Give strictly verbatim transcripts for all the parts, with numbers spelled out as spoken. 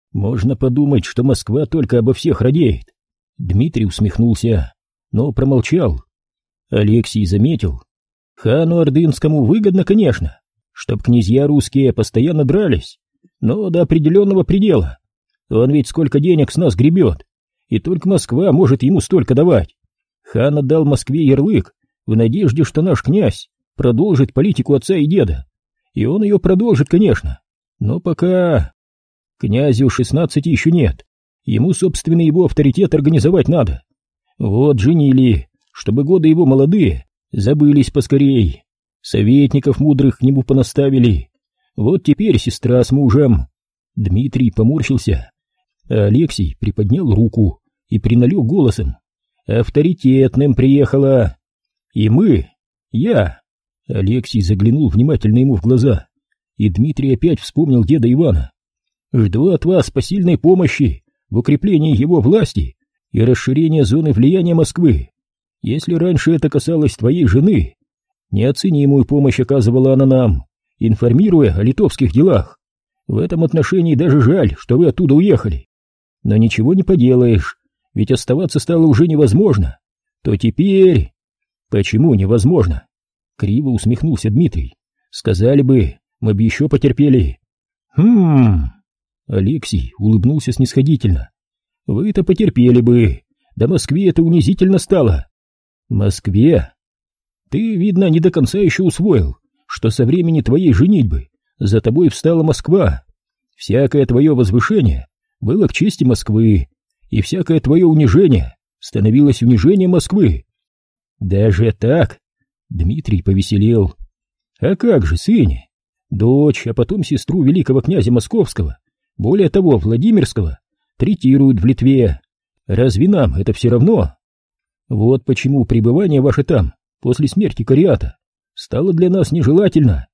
Можно подумать, что Москва только обо всех радеет. Дмитрий усмехнулся, но промолчал. Алексей заметил. Хану Ордынскому выгодно, конечно, чтоб князья русские постоянно дрались, но до определенного предела. Он ведь сколько денег с нас гребет, и только Москва может ему столько давать. Хан отдал Москве ярлык в надежде, что наш князь продолжит политику отца и деда. И он ее продолжит, конечно, но пока... Князю шестнадцати еще нет, ему, собственно, его авторитет организовать надо. Вот женили, чтобы годы его молодые забылись поскорей. Советников мудрых к нему понаставили. Вот теперь сестра с мужем. Дмитрий поморщился, а Алексей приподнял руку и приналег голосом. Авторитетным приехала. И мы, я. Алексей заглянул внимательно ему в глаза, и Дмитрий опять вспомнил деда Ивана. Жду от вас посильной помощи в укреплении его власти и расширении зоны влияния Москвы. Если раньше это касалось твоей жены, неоценимую помощь оказывала она нам, информируя о литовских делах. В этом отношении даже жаль, что вы оттуда уехали. Но ничего не поделаешь, ведь оставаться стало уже невозможно. То теперь... Почему невозможно? Криво усмехнулся Дмитрий. Сказали бы, мы бы еще потерпели. Хм... Алексей улыбнулся снисходительно. Вы-то потерпели бы, да Москве это унизительно стало. Москве? Ты, видно, не до конца еще усвоил, что со времени твоей женитьбы за тобой встала Москва. Всякое твое возвышение было к чести Москвы, и всякое твое унижение становилось унижением Москвы. Даже так? Дмитрий повеселел. А как же, сыне? Дочь, а потом сестру великого князя Московского, более того, Владимирского, третируют в Литве. Разве нам это все равно? Вот почему пребывание ваше там, после смерти Кариата, стало для нас нежелательно.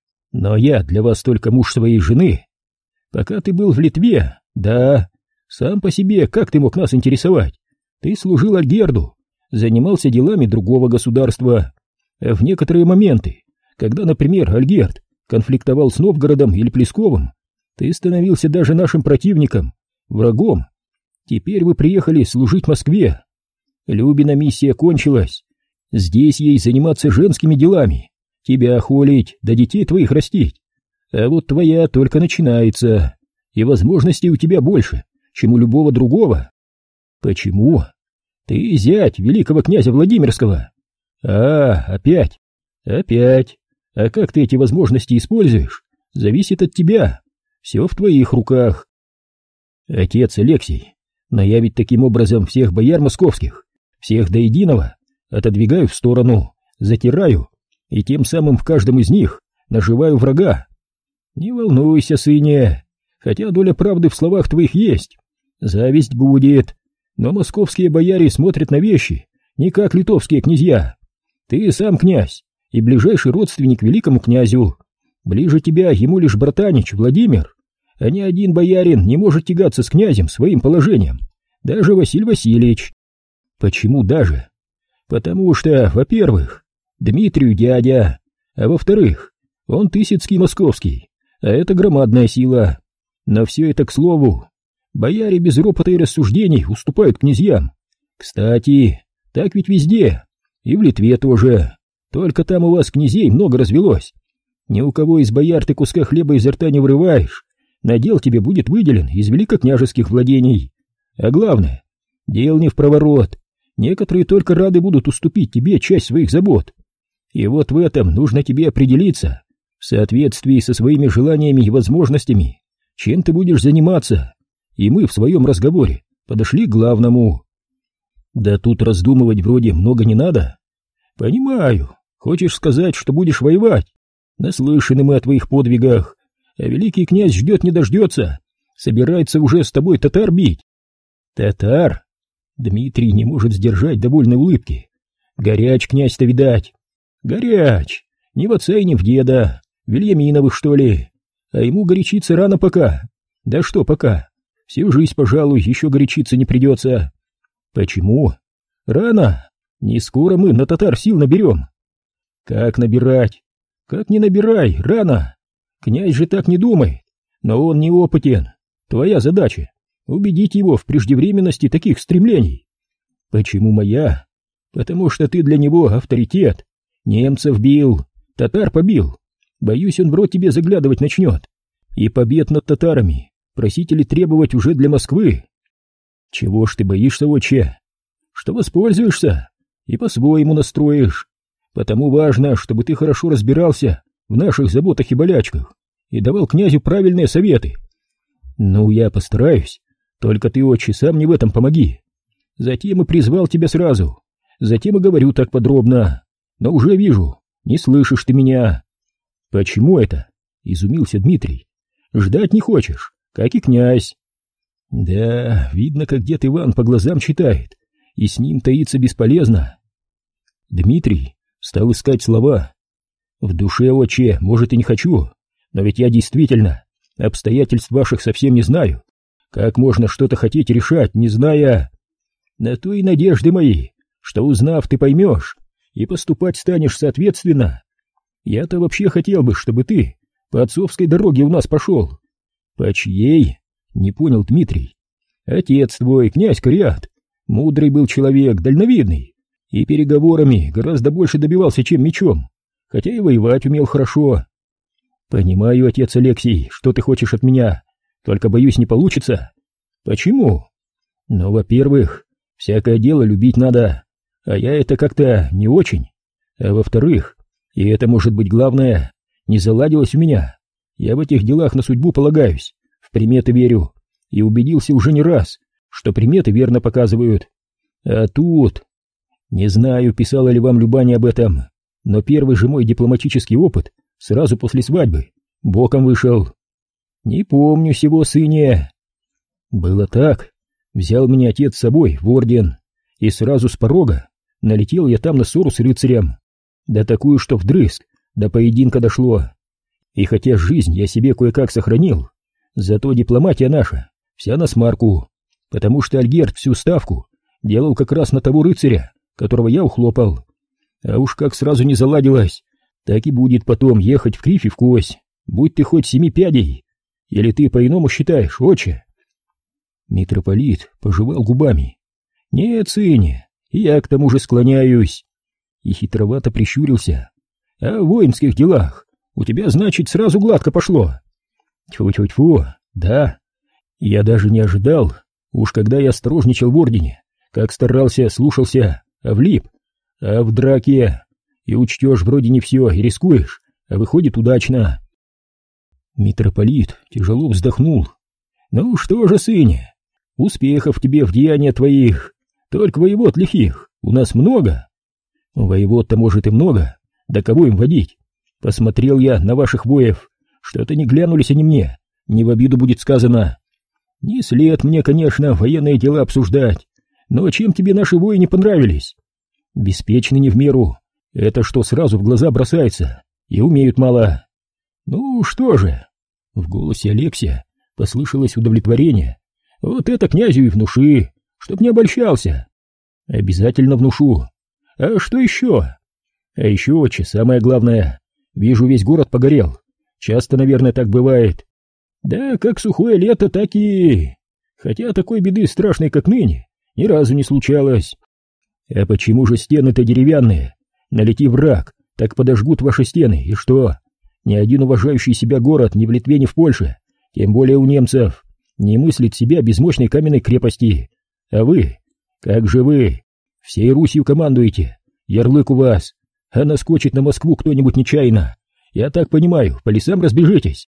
Но я для вас только муж своей жены. Пока ты был в Литве, да, сам по себе, как ты мог нас интересовать? Ты служил Альгерду, занимался делами другого государства. А в некоторые моменты, когда, например, Альгерд конфликтовал с Новгородом или Плесковым, ты становился даже нашим противником, врагом. Теперь вы приехали служить Москве. Любина миссия кончилась. Здесь ей заниматься женскими делами, тебя холить, да детей твоих растить. А вот твоя только начинается, и возможностей у тебя больше, чем у любого другого. Почему? Ты зять великого князя Владимирского. А, опять, опять. А как ты эти возможности используешь, зависит от тебя. Все в твоих руках. Отец Алексей, но я ведь таким образом всех бояр московских, всех до единого, отодвигаю в сторону, затираю, и тем самым в каждом из них наживаю врага. Не волнуйся, сыне, хотя доля правды в словах твоих есть. Зависть будет, но московские бояре смотрят на вещи не как литовские князья. Ты сам князь и ближайший родственник великому князю. Ближе тебя ему лишь братанич Владимир, а ни один боярин не может тягаться с князем своим положением, даже Василий Васильевич. Почему даже? Потому что, во-первых, Дмитрию дядя, а во-вторых, он Тысяцкий московский, а это громадная сила. Но все это к слову. Бояре без ропота и рассуждений уступают князьям. Кстати, так ведь везде, и в Литве тоже, только там у вас князей много развелось. Ни у кого из бояр ты куска хлеба изо рта не вырываешь, надел тебе будет выделен из великокняжеских владений. А главное, дел не впроворот, некоторые только рады будут уступить тебе часть своих забот. И вот в этом нужно тебе определиться, в соответствии со своими желаниями и возможностями, чем ты будешь заниматься. И мы в своем разговоре подошли к главному. Да тут раздумывать вроде много не надо. Понимаю, хочешь сказать, что будешь воевать? Наслышаны мы о твоих подвигах, а великий князь ждет не дождется, собирается уже с тобой татар бить. Татар? Дмитрий не может сдержать довольной улыбки. Горяч князь-то, видать. Горяч, не в отца и не в деда, Вильяминовых, что ли. А ему горячиться рано пока. Да что пока, всю жизнь, пожалуй, еще горячиться не придется. Почему? Рано, не скоро мы на татар сил наберем. Как набирать? Как не набирай, рано. Князь же так не думает, но он неопытен. Твоя задача — убедить его в преждевременности таких стремлений. Почему моя? Потому что ты для него авторитет. Немцев бил, татар побил. Боюсь, он в рот тебе заглядывать начнет. И побед над татарами просить или требовать уже для Москвы. Чего ж ты боишься, отче? Что воспользуешься и по-своему настроишь. Потому важно, чтобы ты хорошо разбирался в наших заботах и болячках и давал князю правильные советы. Ну, я постараюсь, только ты, отче, сам мне в этом помоги. Затем и призвал тебя сразу, затем и говорю так подробно, но уже вижу, не слышишь ты меня. Почему это? Изумился Дмитрий. Ждать не хочешь, как и князь. Да, видно, как дед Иван по глазам читает, и с ним таиться бесполезно. Дмитрий стал искать слова. В душе, отче, может, и не хочу, но ведь я действительно обстоятельств ваших совсем не знаю. Как можно что-то хотеть решать, не зная... На то и надежды мои, что, узнав, ты поймешь и поступать станешь соответственно. Я-то вообще хотел бы, чтобы ты по отцовской дороге у нас пошел. По чьей? Не понял Дмитрий. Отец твой, князь Кариат, мудрый был человек, дальновидный, и переговорами гораздо больше добивался, чем мечом, хотя и воевать умел хорошо. Понимаю, отец Алексий, что ты хочешь от меня, только, боюсь, не получится. Почему? Ну, во-первых, всякое дело любить надо, а я это как-то не очень. А во-вторых, и это может быть главное, не заладилось у меня. Я в этих делах на судьбу полагаюсь, в приметы верю, и убедился уже не раз, что приметы верно показывают. А тут... Не знаю, писала ли вам Любаня об этом, но первый же мой дипломатический опыт сразу после свадьбы боком вышел. Не помню сего, сыне. Было так. Взял меня отец с собой в орден, и сразу с порога налетел я там на ссору с рыцарем. Да такую, что вдрызг, до поединка дошло. И хотя жизнь я себе кое-как сохранил, зато дипломатия наша вся насмарку, потому что Альгерд всю ставку делал как раз на того рыцаря, которого я ухлопал. А уж как сразу не заладилось, так и будет потом ехать в кривь и в кось, будь ты хоть семи пядей. Или ты по-иному считаешь, отче? Митрополит пожевал губами. Нет, сыне, я к тому же склоняюсь. И хитровато прищурился. А в воинских делах у тебя, значит, сразу гладко пошло. Тьфу-тьфу-тьфу, да. Я даже не ожидал, уж когда я осторожничал в ордене, как старался, слушался, а влип. А в драке и учтешь вроде не все, и рискуешь, а выходит удачно. Митрополит тяжело вздохнул. Ну что же, сыне, успехов тебе в деяниях твоих, только воевод лихих у нас много. Воевод-то, может, и много, да кого им водить? Посмотрел я на ваших воев, что-то не глянулись они мне, не в обиду будет сказано. Не след мне, конечно, военные дела обсуждать, но чем тебе наши вои не понравились? Беспечны не в меру, это что сразу в глаза бросается, и умеют мало. Ну что же? В голосе Алексия послышалось удовлетворение. Вот это князю и внуши, чтоб не обольщался. Обязательно внушу. А что еще? А еще, отче, самое главное, вижу, весь город погорел. Часто, наверное, так бывает. Да, как сухое лето, так и... Хотя такой беды страшной, как ныне, ни разу не случалось. А почему же стены-то деревянные? Налети враг, так подожгут ваши стены, и что? Ни один уважающий себя город ни в Литве, ни в Польше, тем более у немцев, не мыслит себя без мощной каменной крепости. А вы? Как же вы? Всей Русью командуете, ярлык у вас, а наскочит на Москву кто-нибудь нечаянно. Я так понимаю, по лесам разбежитесь.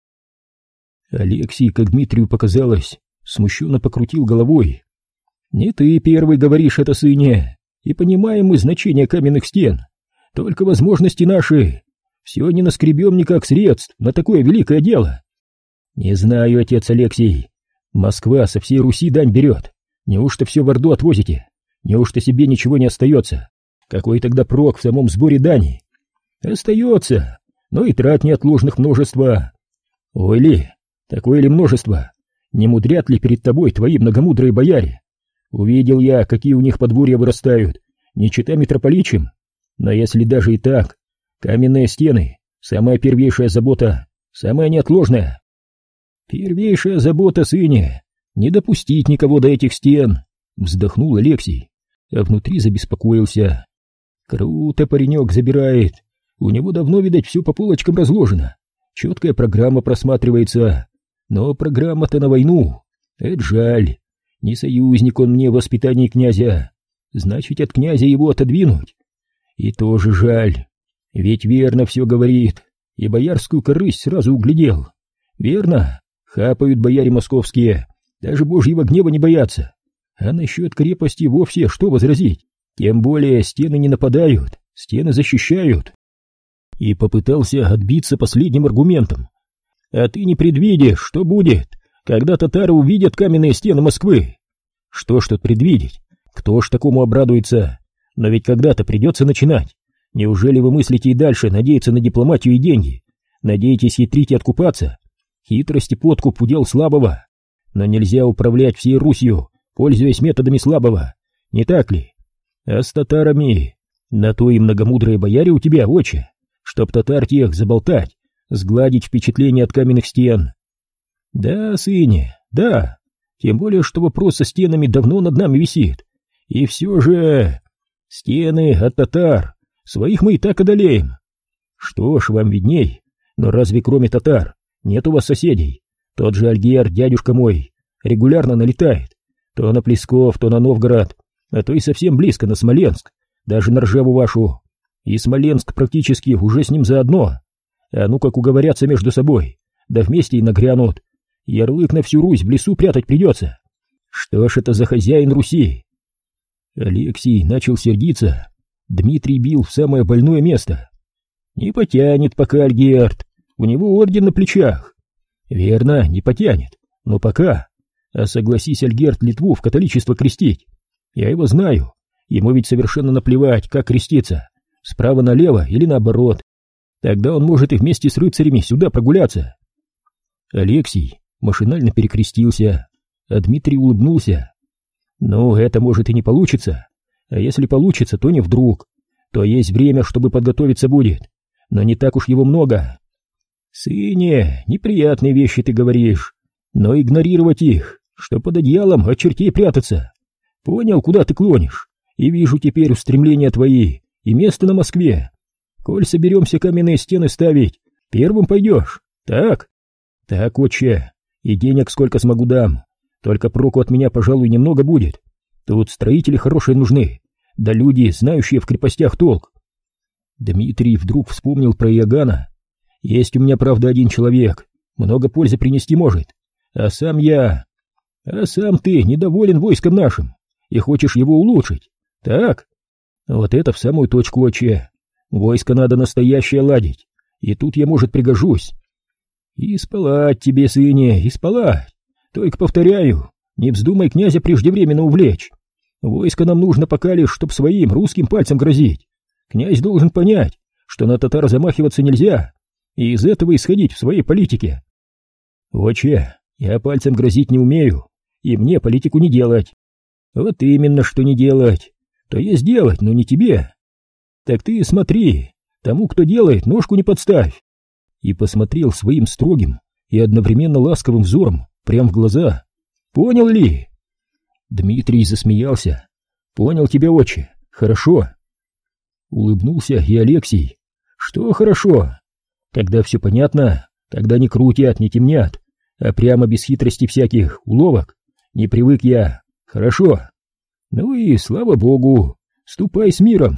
Алексей, как Дмитрию показалось, смущенно покрутил головой. Не ты первый говоришь это, сыне, и понимаем мы значение каменных стен, только возможности наши. Все не наскребем никак средств на такое великое дело. Не знаю, отец Алексей, Москва со всей Руси дань берет. Неужто все в Орду отвозите? Неужто себе ничего не остается? Какой тогда прок в самом сборе дани? Остается, но и трат неотложных множество. Ой ли, такое ли множество? Не мудрят ли перед тобой твои многомудрые бояре? Увидел я, какие у них подворья вырастают, не чита митрополичьим. Но если даже и так, каменные стены — самая первейшая забота, самая неотложная. Первейшая забота, сыне, не допустить никого до этих стен, вздохнул Алексей, а внутри забеспокоился. Круто паренек забирает, у него давно, видать, все по полочкам разложено, четкая программа просматривается, но программа-то на войну, это жаль, не союзник он мне в воспитании князя, значит, от князя его отодвинуть. И тоже жаль, ведь верно все говорит, и боярскую корысть сразу углядел. Верно, хапают бояре московские, даже божьего гнева не боятся. А насчет крепости вовсе что возразить? Тем более стены не нападают, стены защищают. И попытался отбиться последним аргументом. А ты не предвидишь, что будет, когда татары увидят каменные стены Москвы? Что ж тут предвидеть? Кто ж такому обрадуется? Но ведь когда-то придется начинать. Неужели вы мыслите и дальше надеяться на дипломатию и деньги? Надеетесь хитрить и откупаться? Хитрость и подкуп удел слабого. Но нельзя управлять всей Русью, пользуясь методами слабого. Не так ли? А с татарами? На то и многомудрые бояре у тебя, отче, чтоб татар тех заболтать, сгладить впечатление от каменных стен. Да, сыне, да. Тем более, что вопрос со стенами давно над нами висит. И все же... Стены от татар. Своих мы и так одолеем. Что ж, вам видней. Но разве кроме татар нет у вас соседей? Тот же Альгер, дядюшка мой, регулярно налетает. То на Плесков, то на Новгород, а то и совсем близко на Смоленск, даже на Ржеву вашу. И Смоленск практически уже с ним заодно. А ну как уговорятся между собой, да вместе и нагрянут. Ярлык на всю Русь в лесу прятать придется. Что ж это за хозяин Руси? Алексей начал сердиться. Дмитрий бил в самое больное место. Не потянет пока Альгерд, у него орден на плечах. Верно, не потянет, но пока. А согласись Альгерд Литву в католичество крестить. Я его знаю, ему ведь совершенно наплевать, как креститься, справа налево или наоборот. Тогда он может и вместе с рыцарями сюда прогуляться. Алексей машинально перекрестился, а Дмитрий улыбнулся. Ну, это может и не получится, а если получится, то не вдруг, то есть время, чтобы подготовиться будет, но не так уж его много. Сыне, неприятные вещи ты говоришь, но игнорировать их, что под одеялом от чертей прятаться. Понял, куда ты клонишь, и вижу теперь устремления твои и место на Москве. Коль соберемся каменные стены ставить, первым пойдешь, так? Так, отче, и денег сколько смогу дам. Только проку от меня, пожалуй, немного будет. Тут строители хорошие нужны, да люди, знающие в крепостях толк. Дмитрий вдруг вспомнил про Иоганна. Есть у меня, правда, один человек, много пользы принести может. А сам я... А сам ты недоволен войском нашим и хочешь его улучшить, так? Вот это в самую точку, отче. Войско надо настоящее ладить, и тут я, может, пригожусь. И спалать тебе, сыне, и спалать. Только повторяю, не вздумай князя преждевременно увлечь. Войско нам нужно пока лишь, чтоб своим русским пальцем грозить. Князь должен понять, что на татар замахиваться нельзя, и из этого исходить в своей политике. Отче, я пальцем грозить не умею, и мне политику не делать. Вот именно, что не делать. То есть делать, но не тебе. Так ты смотри, тому, кто делает, ножку не подставь. И посмотрел своим строгим и одновременно ласковым взором прямо в глаза. Понял ли? Дмитрий засмеялся. Понял тебя, отче, хорошо. Улыбнулся и Алексей. Что хорошо? Когда все понятно, тогда не крутят, не темнят, а прямо без хитрости всяких уловок. Не привык я. Хорошо. Ну и слава богу, ступай с миром.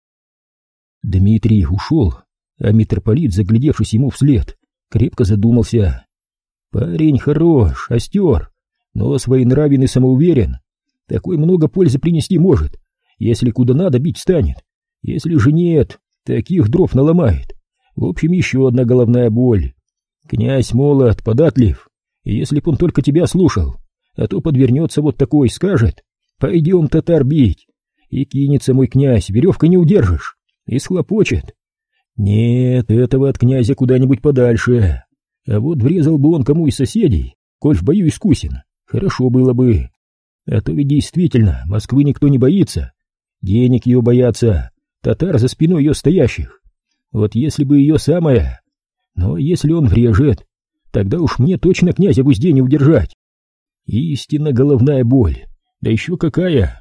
Дмитрий ушел, а митрополит, заглядевшись ему вслед, крепко задумался. Парень хорош, остер, но своенравен и самоуверен. Такой много пользы принести может, если куда надо бить станет. Если же нет, таких дров наломает. В общем, еще одна головная боль. Князь молод, податлив, и если б он только тебя слушал, а то подвернется вот такой, скажет: пойдем татар бить, и кинется мой князь, веревкой не удержишь, и схлопочет. Нет, этого от князя куда-нибудь подальше. А вот врезал бы он кому из соседей, коль в бою искусен, хорошо было бы. А то ведь действительно Москвы никто не боится, денег ее боятся, татар за спиной ее стоящих. Вот если бы ее самое... Но если он врежет, тогда уж мне точно князя в узде не удержать. Истинно головная боль, да еще какая!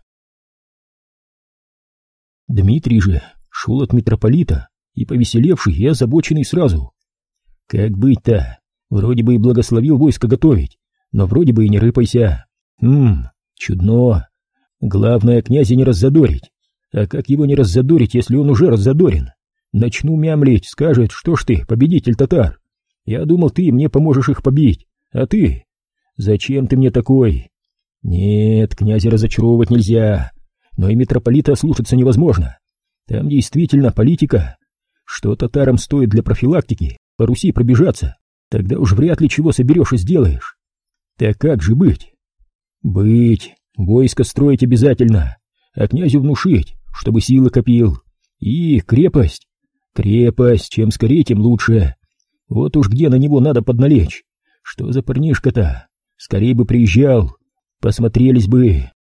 Дмитрий же шел от митрополита и повеселевший, и озабоченный сразу. Как быть-то? Вроде бы и благословил войско готовить, но вроде бы и не рыпайся. Хм, чудно. Главное, князя не раззадорить. А как его не раззадорить, если он уже раззадорен? Начну мямлить, скажет, что ж ты, победитель татар. Я думал, ты мне поможешь их побить, а ты? Зачем ты мне такой? Нет, князя разочаровывать нельзя, но и митрополита слушаться невозможно. Там действительно политика. Что татарам стоит для профилактики по Руси пробежаться, тогда уж вряд ли чего соберешь и сделаешь. Так как же быть? Быть, войско строить обязательно, а князю внушить, чтобы силы копил. И крепость. Крепость, чем скорее, тем лучше. Вот уж где на него надо подналечь. Что за парнишка-то? Скорее бы приезжал, посмотрелись бы.